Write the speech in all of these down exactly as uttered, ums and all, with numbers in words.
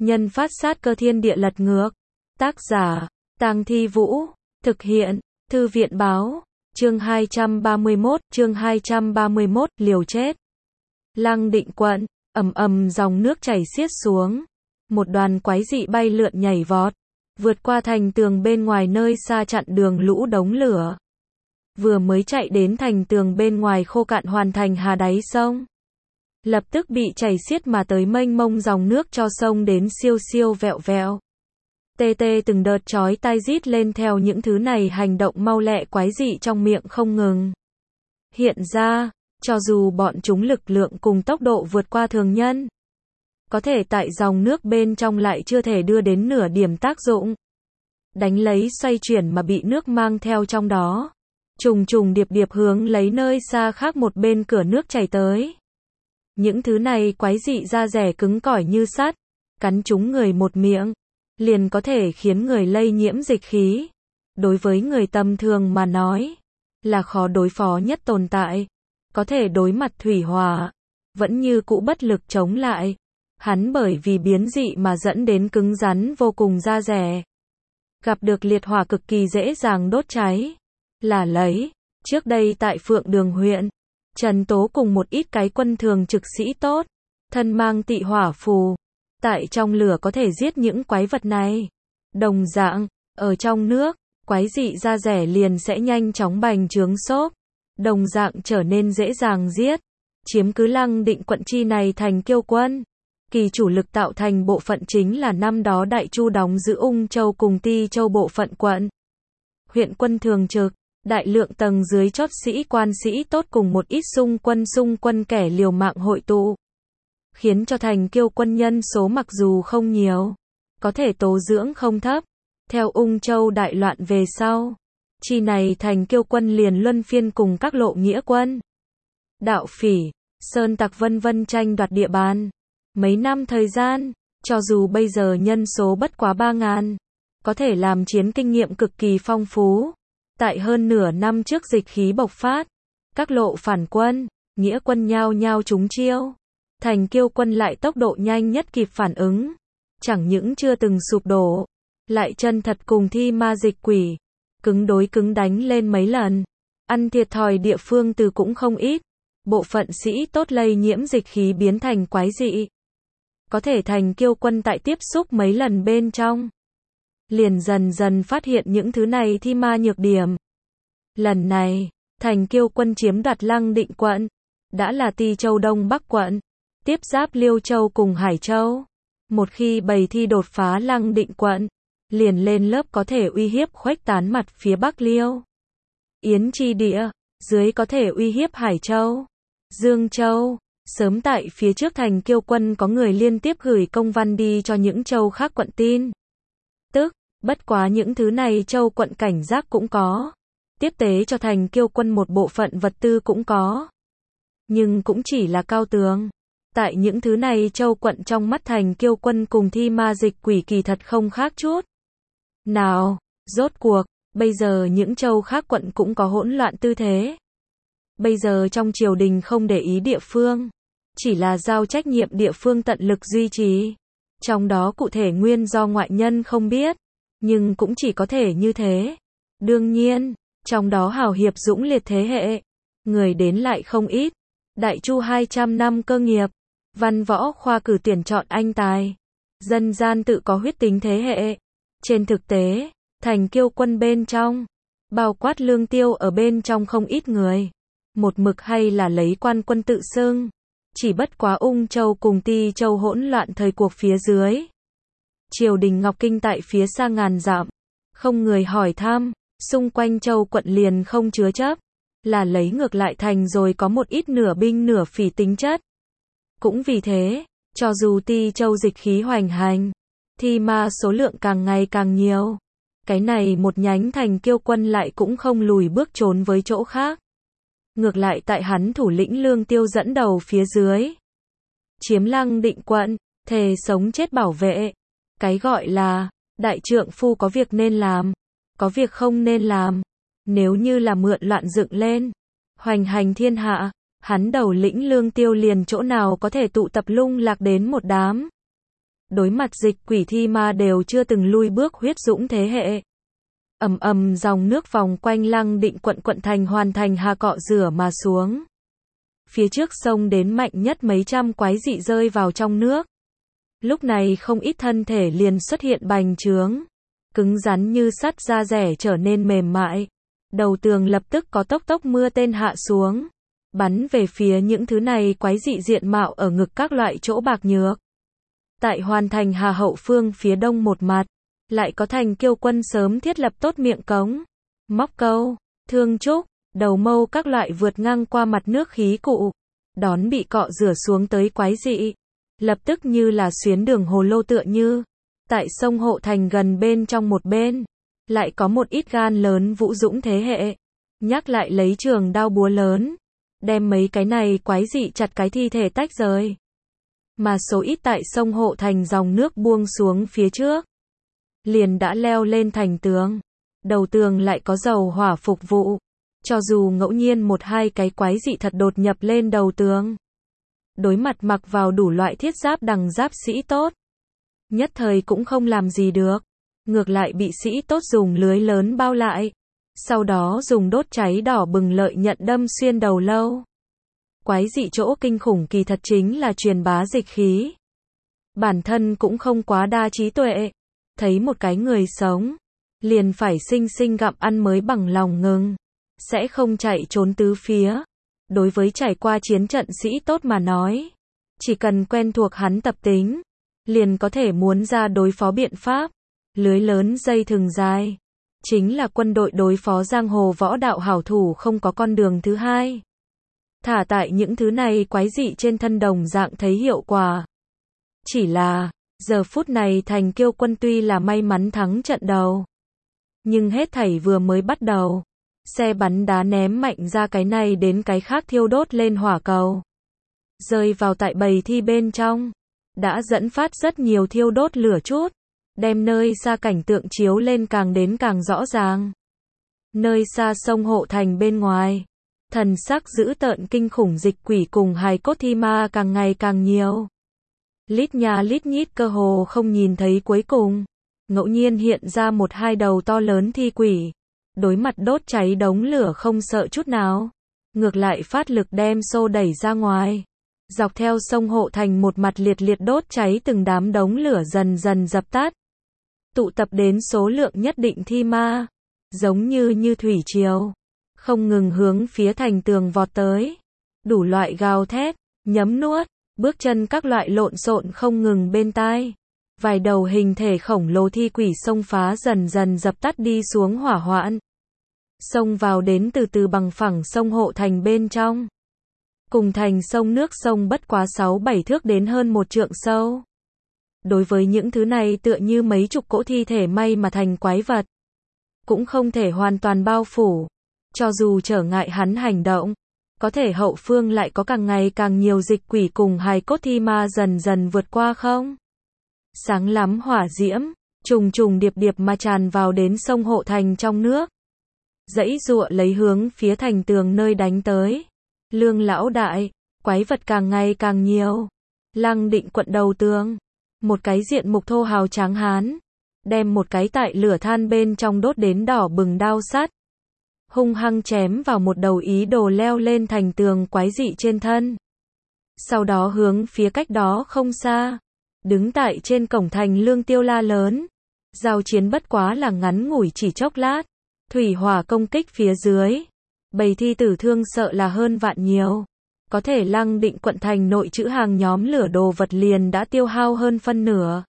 Nhân phát sát cơ thiên địa lật ngược. Tác giả, Tang Thi Vũ. Thực hiện, Thư viện báo. Chương hai trăm ba mươi mốt, chương hai trăm ba mươi mốt, liều chết. Lăng Định quận, ầm ầm dòng nước chảy xiết xuống. Một đoàn quái dị bay lượn nhảy vọt, vượt qua thành tường bên ngoài nơi xa chặn đường lũ đống lửa. Vừa mới chạy đến thành tường bên ngoài khô cạn hoàn thành hà đáy sông. Lập tức bị chảy xiết mà tới mênh mông dòng nước cho sông đến siêu siêu vẹo vẹo. Tê tê từng đợt chói tai rít lên theo những thứ này hành động mau lẹ quái dị trong miệng không ngừng. Hiện ra, cho dù bọn chúng lực lượng cùng tốc độ vượt qua thường nhân, có thể tại dòng nước bên trong lại chưa thể đưa đến nửa điểm tác dụng. Đánh lấy xoay chuyển mà bị nước mang theo trong đó. Trùng trùng điệp điệp hướng lấy nơi xa khác một bên cửa nước chảy tới. Những thứ này quái dị da rẻ cứng cỏi như sắt, cắn trúng người một miệng, liền có thể khiến người lây nhiễm dịch khí. Đối với người tầm thường mà nói, là khó đối phó nhất tồn tại. Có thể đối mặt thủy hỏa, vẫn như cũ bất lực chống lại. Hắn bởi vì biến dị mà dẫn đến cứng rắn vô cùng da rẻ. Gặp được liệt hỏa cực kỳ dễ dàng đốt cháy. Là lấy, trước đây tại Phượng Đường huyện, Trần Tố cùng một ít cái quân thường trực sĩ tốt, thân mang tị hỏa phù, tại trong lửa có thể giết những quái vật này. Đồng dạng, ở trong nước, quái dị da rẻ liền sẽ nhanh chóng bành trướng xốp, đồng dạng trở nên dễ dàng giết. Chiếm cứ Lăng Định quận chi này thành Kiêu quân. Kỳ chủ lực tạo thành bộ phận chính là năm đó Đại Chu đóng giữ Ung Châu cùng Ti Châu bộ phận quận. Huyện quân thường trực, đại lượng tầng dưới chót sĩ quan sĩ tốt cùng một ít xung quân xung quân kẻ liều mạng hội tụ. Khiến cho thành Kiêu quân nhân số mặc dù không nhiều, có thể tố dưỡng không thấp. Theo Ung Châu đại loạn về sau, chi này thành Kiêu quân liền luân phiên cùng các lộ nghĩa quân, đạo phỉ, sơn tặc vân vân tranh đoạt địa bàn. Mấy năm thời gian, cho dù bây giờ nhân số bất quá ba ngàn, có thể làm chiến kinh nghiệm cực kỳ phong phú. Tại hơn nửa năm trước dịch khí bộc phát, các lộ phản quân, nghĩa quân nhao nhao trúng chiêu. Thành Kiêu quân lại tốc độ nhanh nhất kịp phản ứng. Chẳng những chưa từng sụp đổ, lại chân thật cùng thi ma dịch quỷ, cứng đối cứng đánh lên mấy lần. Ăn thiệt thòi địa phương từ cũng không ít. Bộ phận sĩ tốt lây nhiễm dịch khí biến thành quái dị. Có thể thành Kiêu quân tại tiếp xúc mấy lần bên trong, liền dần dần phát hiện những thứ này thi ma nhược điểm. Lần này, thành Kiêu quân chiếm đoạt Lăng Định quận, đã là Ti Châu Đông Bắc quận, tiếp giáp Liêu Châu cùng Hải Châu. Một khi bầy thi đột phá Lăng Định quận, liền lên lớp có thể uy hiếp khuếch tán mặt phía Bắc Liêu Yến chi địa, dưới có thể uy hiếp Hải Châu, Dương Châu. Sớm tại phía trước thành Kiêu quân có người liên tiếp gửi công văn đi cho những châu khác quận tin. Tức, bất quá những thứ này châu quận cảnh giác cũng có. Tiếp tế cho thành Kiêu quân một bộ phận vật tư cũng có. Nhưng cũng chỉ là cao tường. Tại những thứ này châu quận trong mắt thành Kiêu quân cùng thi ma dịch quỷ kỳ thật không khác chút nào. Rốt cuộc, bây giờ những châu khác quận cũng có hỗn loạn tư thế. Bây giờ trong triều đình không để ý địa phương, chỉ là giao trách nhiệm địa phương tận lực duy trì. Trong đó cụ thể nguyên do ngoại nhân không biết, nhưng cũng chỉ có thể như thế. Đương nhiên, trong đó hào hiệp dũng liệt thế hệ, người đến lại không ít. Đại Chu hai trăm năm cơ nghiệp, văn võ khoa cử tuyển chọn anh tài, dân gian tự có huyết tính thế hệ. Trên thực tế, thành Kiêu quân bên trong, bao quát Lương Tiêu ở bên trong không ít người. Một mực hay là lấy quan quân tự xưng. Chỉ bất quá Ung Châu cùng Ti Châu hỗn loạn thời cuộc phía dưới. Triều đình Ngọc Kinh tại phía xa ngàn dặm, không người hỏi thăm, xung quanh châu quận liền không chứa chấp. Là lấy ngược lại thành rồi có một ít nửa binh nửa phỉ tính chất. Cũng vì thế, cho dù Ti Châu dịch khí hoành hành, thi ma số lượng càng ngày càng nhiều. Cái này một nhánh thành Kiêu quân lại cũng không lùi bước trốn với chỗ khác. Ngược lại tại hắn thủ lĩnh Lương Tiêu dẫn đầu phía dưới, chiếm Lăng Định quận, thề sống chết bảo vệ. Cái gọi là, đại trượng phu có việc nên làm, có việc không nên làm. Nếu như là mượn loạn dựng lên, hoành hành thiên hạ, hắn đầu lĩnh Lương Tiêu liền chỗ nào có thể tụ tập lung lạc đến một đám. đối mặt dịch quỷ thi ma đều chưa từng lui bước huyết dũng thế hệ. Ầm ầm dòng nước vòng quanh Lăng Định quận quận thành hoàn thành hà cọ rửa mà xuống. Phía trước sông đến mạnh nhất mấy trăm quái dị rơi vào trong nước. Lúc này không ít thân thể liền xuất hiện bành trướng, cứng rắn như sắt, da rẻ trở nên mềm mại. Đầu tường lập tức có tốc tốc mưa tên hạ xuống, bắn về phía những thứ này quái dị diện mạo ở ngực các loại chỗ bạc nhược. Tại hoàn thành hà hậu phương phía đông một mặt, lại có thành kiêu quân sớm thiết lập tốt miệng cống, móc câu, thương trúc, đầu mâu các loại vượt ngang qua mặt nước khí cụ, đón bị cọ rửa xuống tới quái dị. Lập tức như là xuyến đường hồ lô tựa như. Tại sông Hộ Thành gần bên trong một bên, lại có một ít gan lớn vũ dũng thế hệ. Nhắc lại lấy trường đao búa lớn, đem mấy cái này quái dị chặt cái thi thể tách rời. Mà số ít tại sông Hộ Thành dòng nước buông xuống phía trước, liền đã leo lên thành tường. Đầu tường lại có dầu hỏa phục vụ. Cho dù ngẫu nhiên một hai cái quái dị thật đột nhập lên đầu tường, đối mặt mặc vào đủ loại thiết giáp đằng giáp sĩ tốt, nhất thời cũng không làm gì được. Ngược lại bị sĩ tốt dùng lưới lớn bao lại. Sau đó dùng đốt cháy đỏ bừng lợi nhận đâm xuyên đầu lâu. Quái dị chỗ kinh khủng kỳ thật chính là truyền bá dịch khí. Bản thân cũng không quá đa trí tuệ. Thấy một cái người sống, liền phải xinh xinh gặm ăn mới bằng lòng ngừng. Sẽ không chạy trốn tứ phía. Đối với trải qua chiến trận sĩ tốt mà nói, chỉ cần quen thuộc hắn tập tính, liền có thể muốn ra đối phó biện pháp. Lưới lớn dây thừng dài, chính là quân đội đối phó giang hồ võ đạo hảo thủ không có con đường thứ hai. Thả tại những thứ này quái dị trên thân đồng dạng thấy hiệu quả. Chỉ là, giờ phút này thành kiêu quân tuy là may mắn thắng trận đầu, nhưng hết thảy vừa mới bắt đầu. Xe bắn đá ném mạnh ra cái này đến cái khác thiêu đốt lên hỏa cầu, rơi vào tại bầy thi bên trong, đã dẫn phát rất nhiều thiêu đốt lửa chút, đem nơi xa cảnh tượng chiếu lên càng đến càng rõ ràng. Nơi xa sông Hộ Thành bên ngoài, thần sắc dữ tợn kinh khủng dịch quỷ cùng hài cốt thi ma càng ngày càng nhiều. Lít nhà lít nhít cơ hồ không nhìn thấy cuối cùng, ngẫu nhiên hiện ra một hai đầu to lớn thi quỷ. Đối mặt đốt cháy đống lửa không sợ chút nào, ngược lại phát lực đem xô đẩy ra ngoài. Dọc theo sông Hộ Thành một mặt liệt liệt đốt cháy từng đám đống lửa dần dần dập tắt. Tụ tập đến số lượng nhất định thi ma, giống như như thủy triều, không ngừng hướng phía thành tường vọt tới. Đủ loại gào thét, nhấm nuốt, bước chân các loại lộn xộn không ngừng bên tai. Vài đầu hình thể khổng lồ thi quỷ xông phá dần dần dập tắt đi xuống hỏa hoạn. Xông vào đến từ từ bằng phẳng sông Hộ Thành bên trong. Cùng thành sông nước sông bất quá sáu bảy thước đến hơn một trượng sâu. Đối với những thứ này tựa như mấy chục cỗ thi thể may mà thành quái vật, cũng không thể hoàn toàn bao phủ. Cho dù trở ngại hắn hành động, có thể hậu phương lại có càng ngày càng nhiều dịch quỷ cùng hài cốt thi ma dần dần vượt qua không? Sáng lắm hỏa diễm, trùng trùng điệp điệp mà tràn vào đến sông Hộ Thành trong nước. Dãy giụa lấy hướng phía thành tường nơi đánh tới. Lương lão đại, quái vật càng ngày càng nhiều. Lăng Định quận đầu tường, một cái diện mục thô hào tráng hán, đem một cái tại lửa than bên trong đốt đến đỏ bừng đao sắt, hung hăng chém vào một đầu ý đồ leo lên thành tường quái dị trên thân. Sau đó hướng phía cách đó không xa, đứng tại trên cổng thành Lương Tiêu la lớn. Giao chiến bất quá là ngắn ngủi chỉ chốc lát. Thủy hỏa công kích phía dưới, bầy thi tử thương sợ là hơn vạn nhiều. Có thể Lăng Định quận thành nội trữ hàng nhóm lửa đồ vật liền đã tiêu hao hơn phân nửa.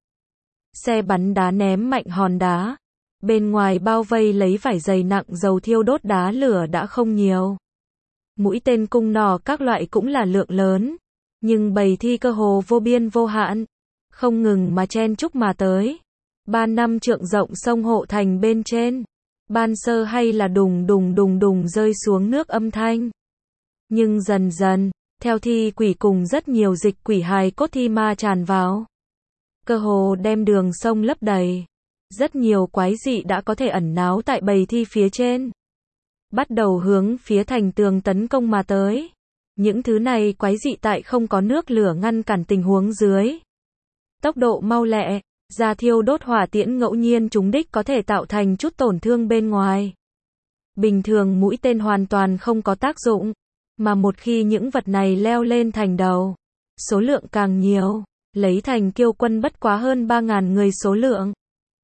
Xe bắn đá ném mạnh hòn đá, bên ngoài bao vây lấy vải dày nặng dầu thiêu đốt đá lửa đã không nhiều. Mũi tên cung nỏ các loại cũng là lượng lớn, nhưng bầy thi cơ hồ vô biên vô hạn, không ngừng mà chen chúc mà tới. Ba năm trượng rộng sông Hộ Thành bên trên, ban sơ hay là đùng đùng đùng đùng rơi xuống nước âm thanh. Nhưng dần dần, theo thi quỷ cùng rất nhiều dịch quỷ hài cốt thi ma tràn vào, cơ hồ đem đường sông lấp đầy. Rất nhiều quái dị đã có thể ẩn náu tại bầy thi phía trên, bắt đầu hướng phía thành tường tấn công mà tới. Những thứ này quái dị tại không có nước lửa ngăn cản tình huống dưới, tốc độ mau lẹ, ra thiêu đốt hỏa tiễn ngẫu nhiên trúng đích có thể tạo thành chút tổn thương bên ngoài. Bình thường mũi tên hoàn toàn không có tác dụng, mà một khi những vật này leo lên thành đầu, số lượng càng nhiều, lấy Thành Kiêu quân bất quá hơn ba ngàn người số lượng.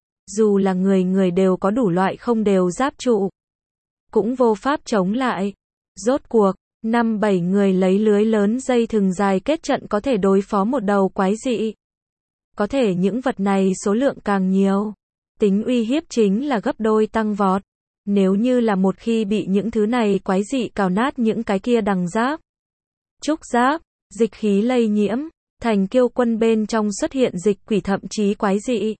Dù là người người đều có đủ loại không đều giáp trụ, cũng vô pháp chống lại. Rốt cuộc, năm bảy người lấy lưới lớn dây thừng dài kết trận có thể đối phó một đầu quái dị. Có thể những vật này số lượng càng nhiều, tính uy hiếp chính là gấp đôi tăng vọt. Nếu như là một khi bị những thứ này quái dị cào nát những cái kia đằng giáp, trúc giáp, dịch khí lây nhiễm, Thành Kiêu quân bên trong xuất hiện dịch quỷ thậm chí quái dị.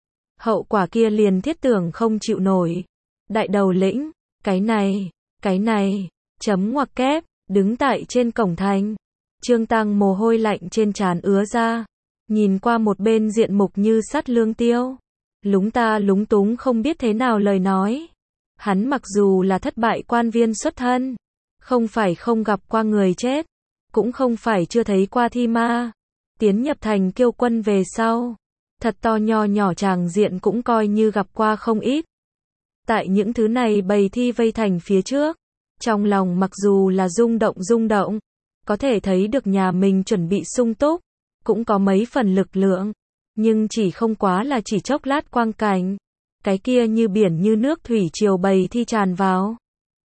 Hậu quả kia liền thiết tưởng không chịu nổi. Đại đầu lĩnh, cái này, cái này, chấm ngoặc kép, đứng tại trên cổng thành. Trương Tăng mồ hôi lạnh trên trán ứa ra, nhìn qua một bên diện mục như sắt Lương Tiêu. Lúng ta lúng túng không biết thế nào lời nói. Hắn mặc dù là thất bại quan viên xuất thân, không phải không gặp qua người chết, cũng không phải chưa thấy qua thi ma. Tiến nhập Thành Kiêu quân về sau, thật to nho nhỏ tràng diện cũng coi như gặp qua không ít. Tại những thứ này bầy thi vây thành phía trước, trong lòng mặc dù là rung động rung động, có thể thấy được nhà mình chuẩn bị sung túc, cũng có mấy phần lực lượng, nhưng chỉ không quá là chỉ chốc lát quang cảnh. Cái kia như biển như nước thủy triều bầy thi tràn vào.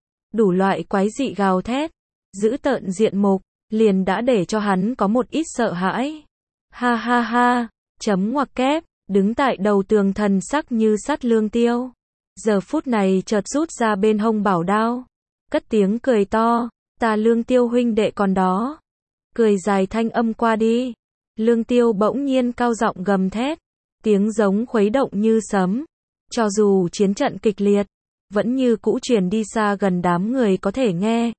Đủ loại quái dị gào thét, giữ tợn diện mục, liền đã để cho hắn có một ít sợ hãi. Ha ha ha, chấm ngoặc kép, đứng tại đầu tường thần sắc như sắt Lương Tiêu. Giờ phút này chợt rút ra bên hông bảo đao, cất tiếng cười to, ta Lương Tiêu huynh đệ còn đó. Cười dài thanh âm qua đi, Lương Tiêu bỗng nhiên cao giọng gầm thét, tiếng giống khuấy động như sấm. Cho dù chiến trận kịch liệt, vẫn như cũ truyền đi xa gần đám người có thể nghe.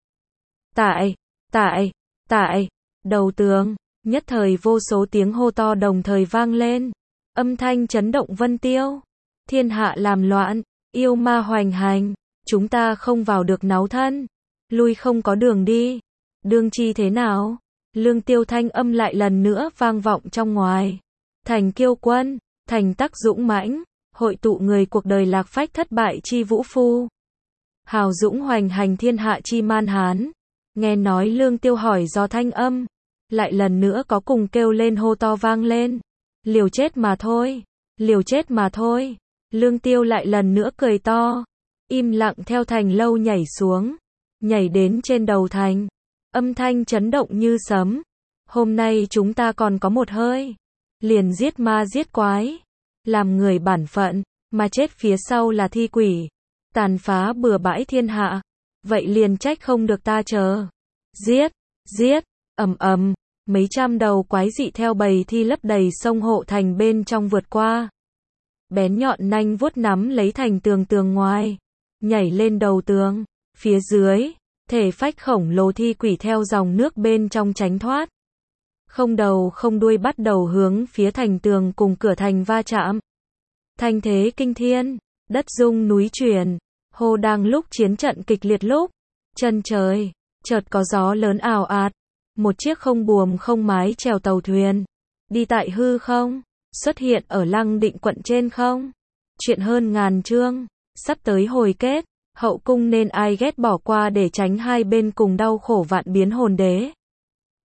Tại, tại, tại, đầu tường, nhất thời vô số tiếng hô to đồng thời vang lên. Âm thanh chấn động vân tiêu. Thiên hạ làm loạn, yêu ma hoành hành, chúng ta không vào được náo thân, lui không có đường đi. Đương chi thế nào? Lương Tiêu thanh âm lại lần nữa vang vọng trong ngoài. Thành Kiêu quân, thành tắc dũng mãnh, hội tụ người cuộc đời lạc phách thất bại chi vũ phu. Hào dũng hoành hành thiên hạ chi man hán. Nghe nói Lương Tiêu hỏi do thanh âm, lại lần nữa có cùng kêu lên hô to vang lên. Liều chết mà thôi, liều chết mà thôi. Lương Tiêu lại lần nữa cười to, im lặng theo thành lâu nhảy xuống, nhảy đến trên đầu thành. Âm thanh chấn động như sấm. Hôm nay chúng ta còn có một hơi, liền giết ma giết quái, làm người bản phận, mà chết phía sau là thi quỷ, tàn phá bừa bãi thiên hạ, vậy liền trách không được ta chờ. Giết, giết, ầm ầm, mấy trăm đầu quái dị theo bầy thi lấp đầy sông hộ thành bên trong vượt qua. Bén nhọn nanh vuốt nắm lấy thành tường tường ngoài, nhảy lên đầu tường, phía dưới, thể phách khổng lồ thi quỷ theo dòng nước bên trong tránh thoát. Không đầu không đuôi bắt đầu hướng phía thành tường cùng cửa thành va chạm. Thanh thế kinh thiên, đất rung núi chuyển, hô đang lúc chiến trận kịch liệt lúc, chân trời, chợt có gió lớn ào ạt, một chiếc không buồm không mái chèo tàu thuyền, đi tại hư không, xuất hiện ở Lăng Định quận trên không. Chuyện hơn ngàn chương, sắp tới hồi kết, hậu cung nên ai ghét bỏ qua để tránh hai bên cùng đau khổ vạn biến hồn đế.